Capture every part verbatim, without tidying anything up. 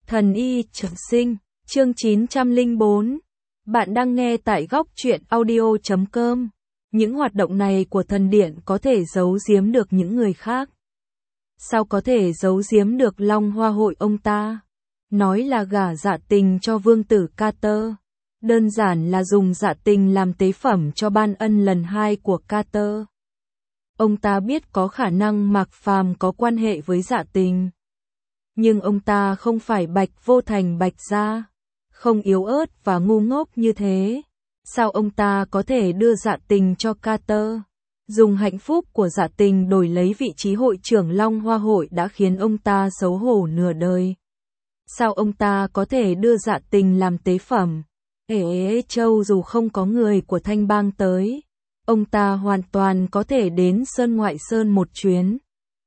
Thần y trường sinh, chương chín trăm lẻ bốn. Bạn đang nghe tại góc truyện audio chấm com. Những hoạt động này của thần điện có thể giấu giếm được những người khác. Sao có thể giấu giếm được Long Hoa hội ông ta? Nói là gả Dạ Tình cho vương tử Carter. Đơn giản là dùng Dạ Tình làm tế phẩm cho ban ân lần hai của Carter. Ông ta biết có khả năng Mạc Phàm có quan hệ với Dạ Tình. Nhưng ông ta không phải Bạch Vô Thành Bạch gia, không yếu ớt và ngu ngốc như thế. Sao ông ta có thể đưa Dạ Tình cho Carter? Dùng hạnh phúc của Dạ Tình đổi lấy vị trí hội trưởng Long Hoa hội đã khiến ông ta xấu hổ nửa đời. Sao ông ta có thể đưa Dạ Tình làm tế phẩm? Ế Châu dù không có người của Thanh Bang tới, ông ta hoàn toàn có thể đến Sơn Ngoại Sơn một chuyến,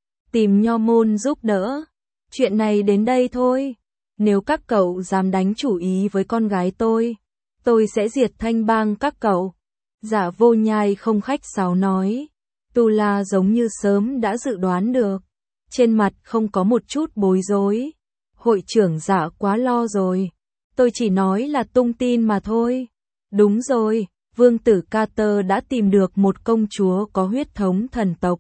tìm Nho Môn giúp đỡ. Chuyện này đến đây thôi. Nếu các cậu dám đánh chủ ý với con gái tôi, tôi sẽ diệt Thanh Bang các cậu. Dạ Vô Nhai không khách sáo nói. Tu La giống như sớm đã dự đoán được. Trên mặt không có một chút bối rối. Hội trưởng Dạ quá lo rồi. Tôi chỉ nói là tung tin mà thôi. Đúng rồi, vương tử Carter đã tìm được một công chúa có huyết thống thần tộc.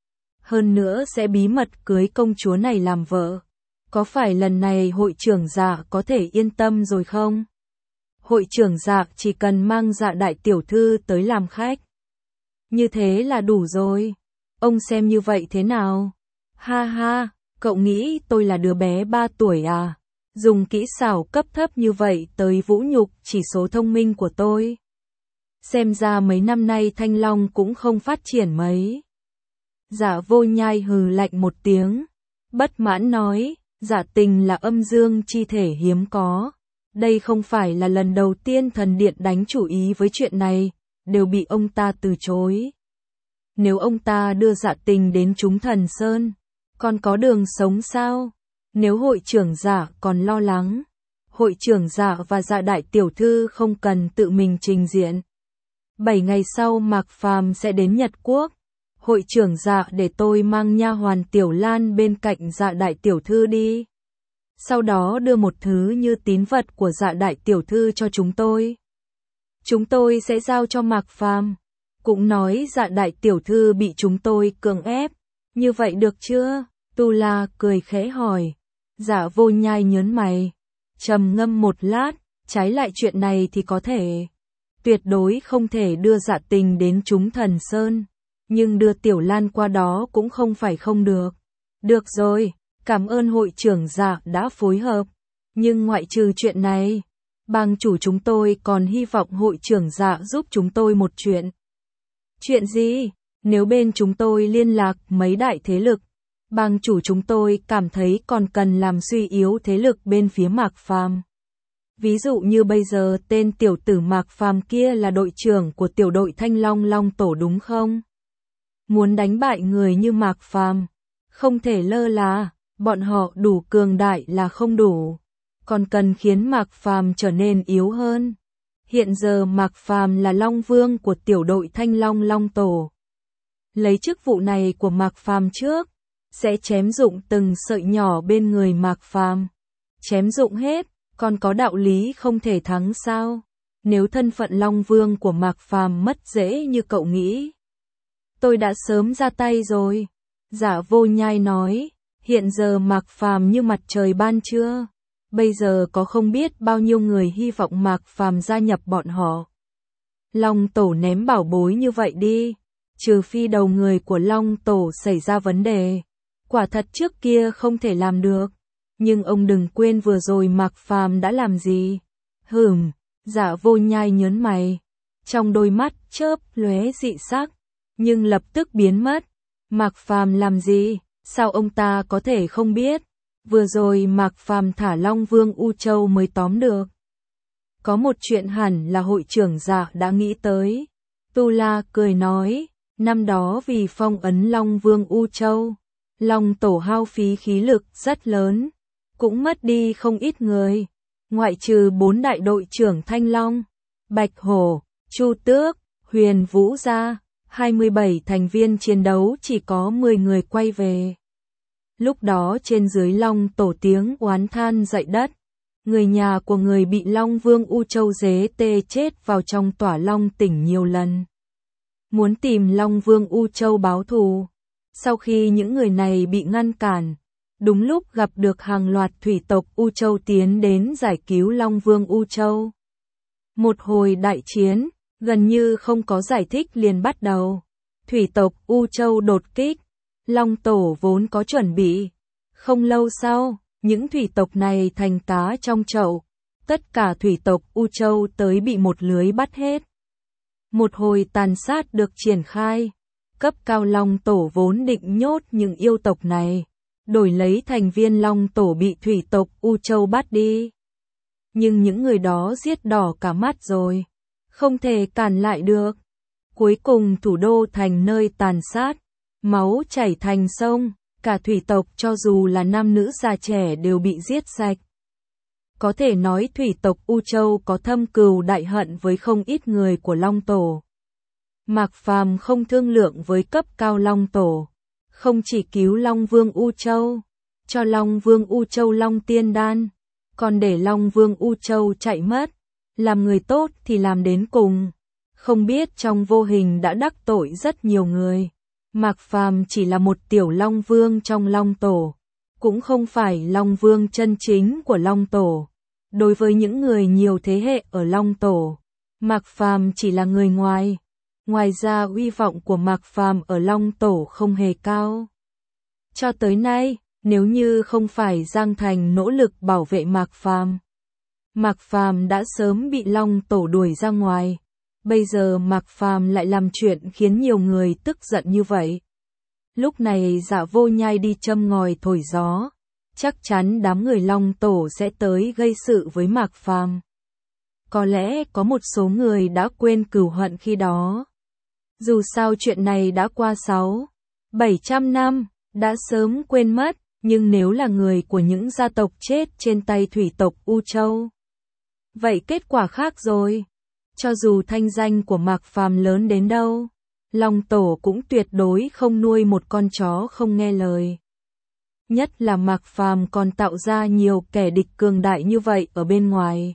Hơn nữa sẽ bí mật cưới công chúa này làm vợ. Có phải lần này hội trưởng Dạ có thể yên tâm rồi không? Hội trưởng Dạ chỉ cần mang Dạ đại tiểu thư tới làm khách. Như thế là đủ rồi. Ông xem như vậy thế nào? Ha ha, cậu nghĩ tôi là đứa bé ba tuổi à? Dùng kỹ xảo cấp thấp như vậy tới vũ nhục chỉ số thông minh của tôi. Xem ra mấy năm nay Thanh Long cũng không phát triển mấy. Dạ Vô Nhai hừ lạnh một tiếng, bất mãn nói, Dạ Tình là âm dương chi thể hiếm có. Đây không phải là lần đầu tiên thần điện đánh chủ ý với chuyện này, đều bị ông ta từ chối. Nếu ông ta đưa Dạ Tình đến chúng thần sơn, còn có đường sống sao? Nếu hội trưởng Dạ còn lo lắng, hội trưởng Dạ và Dạ đại tiểu thư không cần tự mình trình diện. Bảy ngày sau Mạc Phàm sẽ đến Nhật Quốc. Hội trưởng Dạ để tôi mang nha hoàn Tiểu Lan bên cạnh Dạ đại tiểu thư đi. Sau đó đưa một thứ như tín vật của Dạ đại tiểu thư cho chúng tôi. Chúng tôi sẽ giao cho Mạc Phàm. Cũng nói Dạ đại tiểu thư bị chúng tôi cưỡng ép. Như vậy được chưa? Tu La cười khẽ hỏi. Dạ Vô Nhai nhớn mày, trầm ngâm một lát, trái lại chuyện này thì có thể. Tuyệt đối không thể đưa Dạ Tình đến chúng thần sơn. Nhưng đưa Tiểu Lan qua đó cũng không phải không được. Được rồi, cảm ơn hội trưởng Dạ đã phối hợp. Nhưng ngoại trừ chuyện này, bang chủ chúng tôi còn hy vọng hội trưởng Dạ giúp chúng tôi một chuyện. Chuyện gì? Nếu bên chúng tôi liên lạc mấy đại thế lực, bang chủ chúng tôi cảm thấy còn cần làm suy yếu thế lực bên phía Mạc Phàm. Ví dụ như bây giờ tên tiểu tử Mạc Phàm kia là đội trưởng của tiểu đội Thanh Long Long Tổ đúng không? Muốn đánh bại người như Mạc Phàm, không thể lơ là, bọn họ đủ cường đại là không đủ, còn cần khiến Mạc Phàm trở nên yếu hơn. Hiện giờ Mạc Phàm là Long Vương của tiểu đội Thanh Long Long Tổ. Lấy chức vụ này của Mạc Phàm trước, sẽ chém dụng từng sợi nhỏ bên người Mạc Phàm. Chém dụng hết, còn có đạo lý không thể thắng sao? Nếu thân phận Long Vương của Mạc Phàm mất dễ như cậu nghĩ, tôi đã sớm ra tay rồi. Dạ Vô Nhai nói, hiện giờ Mạc Phàm như mặt trời ban trưa. Bây giờ có không biết bao nhiêu người hy vọng Mạc Phàm gia nhập bọn họ. Long Tổ ném bảo bối như vậy đi, trừ phi đầu người của Long Tổ xảy ra vấn đề. Quả thật trước kia không thể làm được. Nhưng ông đừng quên vừa rồi Mạc Phàm đã làm gì. Hừm, Dạ Vô Nhai nhớn mày. Trong đôi mắt chớp lóe dị sắc, nhưng lập tức biến mất. Mạc Phàm làm gì? Sao ông ta có thể không biết? Vừa rồi Mạc Phàm thả Long Vương U Châu mới tóm được. Có một chuyện hẳn là hội trưởng Dạ đã nghĩ tới. Tu La cười nói, năm đó vì phong ấn Long Vương U Châu, Long Tổ hao phí khí lực rất lớn, cũng mất đi không ít người, ngoại trừ bốn đại đội trưởng Thanh Long, Bạch Hổ, Chu Tước, Huyền Vũ ra, hai mươi bảy thành viên chiến đấu chỉ có mười người quay về. Lúc đó trên dưới Long Tổ tiếng oán than dậy đất. Người nhà của người bị Long Vương U Châu dế tê chết vào trong tỏa Long tỉnh nhiều lần. Muốn tìm Long Vương U Châu báo thù. Sau khi những người này bị ngăn cản, đúng lúc gặp được hàng loạt thủy tộc U Châu tiến đến giải cứu Long Vương U Châu. Một hồi đại chiến, gần như không có giải thích liền bắt đầu. Thủy tộc U Châu đột kích, Long Tổ vốn có chuẩn bị. Không lâu sau, những thủy tộc này thành cá trong chậu. Tất cả thủy tộc U Châu tới bị một lưới bắt hết. Một hồi tàn sát được triển khai. Cấp cao Long Tổ vốn định nhốt những yêu tộc này, đổi lấy thành viên Long Tổ bị thủy tộc U Châu bắt đi. Nhưng những người đó giết đỏ cả mắt rồi, không thể cản lại được. Cuối cùng thủ đô thành nơi tàn sát, máu chảy thành sông, cả thủy tộc cho dù là nam nữ già trẻ đều bị giết sạch. Có thể nói thủy tộc U Châu có thâm cừu đại hận với không ít người của Long Tổ. Mạc Phàm không thương lượng với cấp cao Long Tổ, không chỉ cứu Long Vương U Châu, cho Long Vương U Châu Long Tiên Đan, còn để Long Vương U Châu chạy mất. Làm người tốt thì làm đến cùng, không biết trong vô hình đã đắc tội rất nhiều người. Mạc Phàm chỉ là một tiểu Long Vương trong Long Tổ, cũng không phải Long Vương chân chính của Long Tổ. Đối với những người nhiều thế hệ ở Long Tổ, Mạc Phàm chỉ là người ngoài. Ngoài ra uy vọng của Mạc Phàm ở Long Tổ không hề cao. Cho tới nay, nếu như không phải Giang Thành nỗ lực bảo vệ Mạc Phàm, Mạc Phàm đã sớm bị Long Tổ đuổi ra ngoài. Bây giờ Mạc Phàm lại làm chuyện khiến nhiều người tức giận như vậy. Lúc này Dạ Vô Nhai đi châm ngòi thổi gió, chắc chắn đám người Long Tổ sẽ tới gây sự với Mạc Phàm. Có lẽ có một số người đã quên cừu hận khi đó. Dù sao chuyện này đã qua sáu, bảy trăm năm, đã sớm quên mất, nhưng nếu là người của những gia tộc chết trên tay thủy tộc U Châu, vậy kết quả khác rồi. Cho dù thanh danh của Mạc Phàm lớn đến đâu, Long Tổ cũng tuyệt đối không nuôi một con chó không nghe lời. Nhất là Mạc Phàm còn tạo ra nhiều kẻ địch cường đại như vậy ở bên ngoài.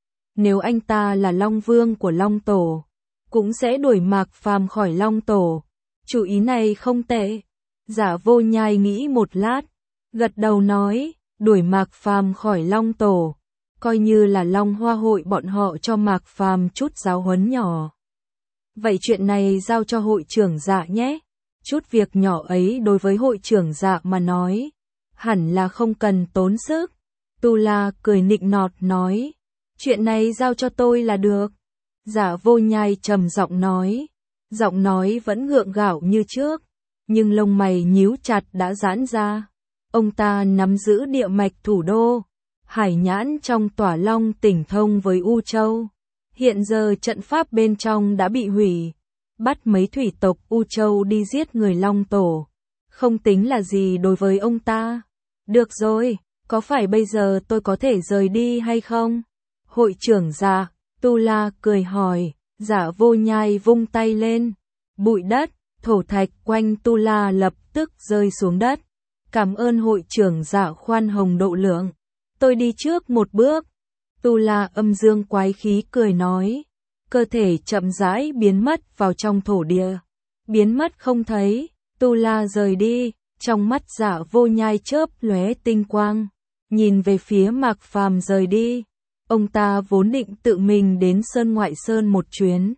Nếu anh ta là Long Vương của Long Tổ, cũng sẽ đuổi Mạc Phàm khỏi Long Tổ. Chủ ý này không tệ. Dạ Vô Nhai nghĩ một lát, gật đầu nói, đuổi Mạc Phàm khỏi Long Tổ, coi như là Long Hoa hội bọn họ cho Mạc Phàm chút giáo huấn nhỏ. Vậy chuyện này giao cho hội trưởng Dạ nhé. Chút việc nhỏ ấy đối với hội trưởng Dạ mà nói, hẳn là không cần tốn sức. Tu La cười nịnh nọt nói, chuyện này giao cho tôi là được. Dạ Vô Nhai trầm giọng nói, giọng nói vẫn gượng gạo như trước, nhưng lông mày nhíu chặt đã giãn ra. Ông ta nắm giữ địa mạch thủ đô, hải nhãn trong tỏa Long tỉnh thông với U Châu. Hiện giờ trận pháp bên trong đã bị hủy, bắt mấy thủy tộc U Châu đi giết người Long Tổ, không tính là gì đối với ông ta. Được rồi, có phải bây giờ tôi có thể rời đi hay không? Hội trưởng Dạ, Tu La cười hỏi. Dạ Vô Nhai vung tay lên, bụi đất, thổ thạch quanh Tu La lập tức rơi xuống đất. Cảm ơn hội trưởng Dạ khoan hồng độ lượng, tôi đi trước một bước. Tu La âm dương quái khí cười nói, cơ thể chậm rãi biến mất vào trong thổ địa, biến mất không thấy. Tu La rời đi, trong mắt Dạ Vô Nhai chớp lóe tinh quang, nhìn về phía Mạc Phàm rời đi. Ông ta vốn định tự mình đến Sơn Ngoại Sơn một chuyến,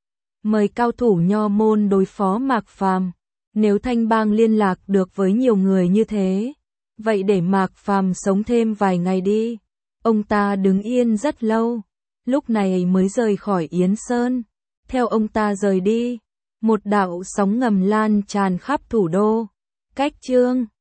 mời cao thủ Nho môn đối phó Mạc Phàm. Nếu Thanh Bang liên lạc được với nhiều người như thế, vậy để Mạc Phàm sống thêm vài ngày đi. Ông ta đứng yên rất lâu, lúc này mới rời khỏi Yến Sơn. Theo ông ta rời đi, một đạo sóng ngầm lan tràn khắp thủ đô. Cách chương